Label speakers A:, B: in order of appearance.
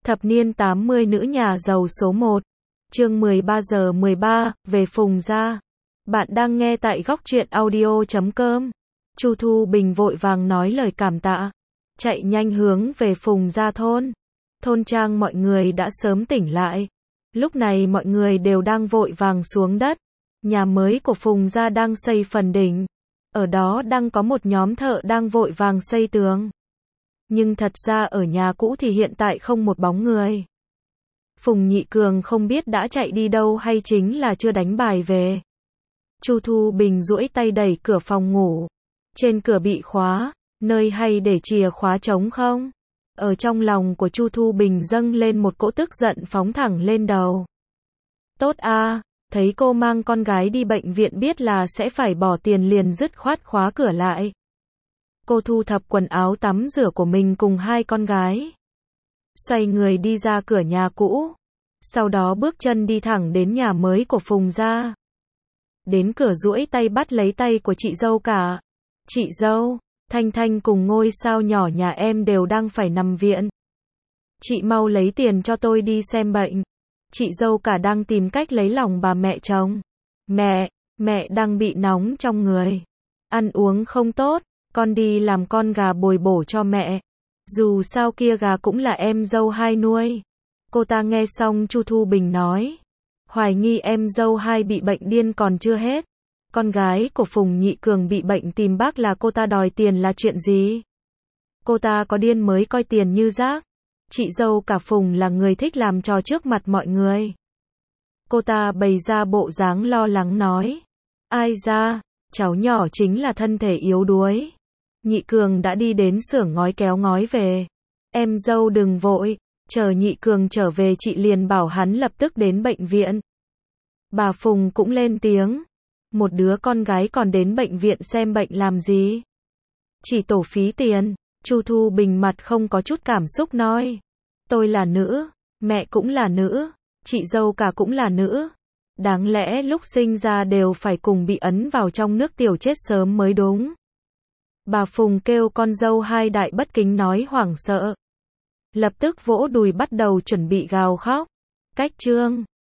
A: Thập niên 80 nữ nhà giàu số 1. Chương 13 giờ 13, về Phùng gia. Bạn đang nghe tại góc truyện audio.com. Chu Thu Bình vội vàng nói lời cảm tạ, chạy nhanh hướng về Phùng gia thôn. Thôn trang mọi người đã sớm tỉnh lại. Lúc này mọi người đều đang vội vàng xuống đất. Nhà mới của Phùng gia đang xây phần đỉnh. Ở đó đang có một nhóm thợ đang vội vàng xây tường. Nhưng thật ra ở nhà cũ thì hiện tại không một bóng người. Phùng Nhị Cường không biết đã chạy đi đâu hay chính là chưa đánh bài về. Chu Thu Bình duỗi tay đẩy cửa phòng ngủ. Trên cửa bị khóa, nơi hay để chìa khóa trống không? Ở trong lòng của Chu Thu Bình dâng lên một cỗ tức giận phóng thẳng lên đầu. Tốt a, thấy cô mang con gái đi bệnh viện biết là sẽ phải bỏ tiền liền dứt khoát khóa cửa lại. Cô thu thập quần áo tắm rửa của mình cùng hai con gái. Xoay người đi ra cửa nhà cũ. Sau đó bước chân đi thẳng đến nhà mới của Phùng gia. Đến cửa duỗi tay bắt lấy tay của chị dâu cả. Chị dâu, Thanh Thanh cùng ngôi sao nhỏ nhà em đều đang phải nằm viện. Chị mau lấy tiền cho tôi đi xem bệnh. Chị dâu cả đang tìm cách lấy lòng bà mẹ chồng. Mẹ đang bị nóng trong người. Ăn uống không tốt. Con đi làm con gà bồi bổ cho mẹ. Dù sao kia gà cũng là em dâu hai nuôi. Cô ta nghe xong Chu Thu Bình nói. Hoài nghi em dâu hai bị bệnh điên còn chưa hết. Con gái của Phùng Nhị Cường bị bệnh tìm bác là cô ta đòi tiền là chuyện gì? Cô ta có điên mới coi tiền như rác. Chị dâu cả Phùng là người thích làm trò trước mặt mọi người. Cô ta bày ra bộ dáng lo lắng nói. Ai ra, cháu nhỏ chính là thân thể yếu đuối. Nhị Cường đã đi đến xưởng ngói kéo ngói về. Em dâu đừng vội, chờ Nhị Cường trở về chị liền bảo hắn lập tức đến bệnh viện. Bà Phùng cũng lên tiếng. Một đứa con gái còn đến bệnh viện xem bệnh làm gì? Chỉ tổ phí tiền. Chu Thu Bình mặt không có chút cảm xúc nói. Tôi là nữ, mẹ cũng là nữ, chị dâu cả cũng là nữ. Đáng lẽ lúc sinh ra đều phải cùng bị ấn vào trong nước tiểu chết sớm mới đúng. Bà Phùng kêu con dâu hai đại bất kính nói hoảng sợ. Lập tức vỗ đùi bắt đầu chuẩn bị gào khóc. Cách chương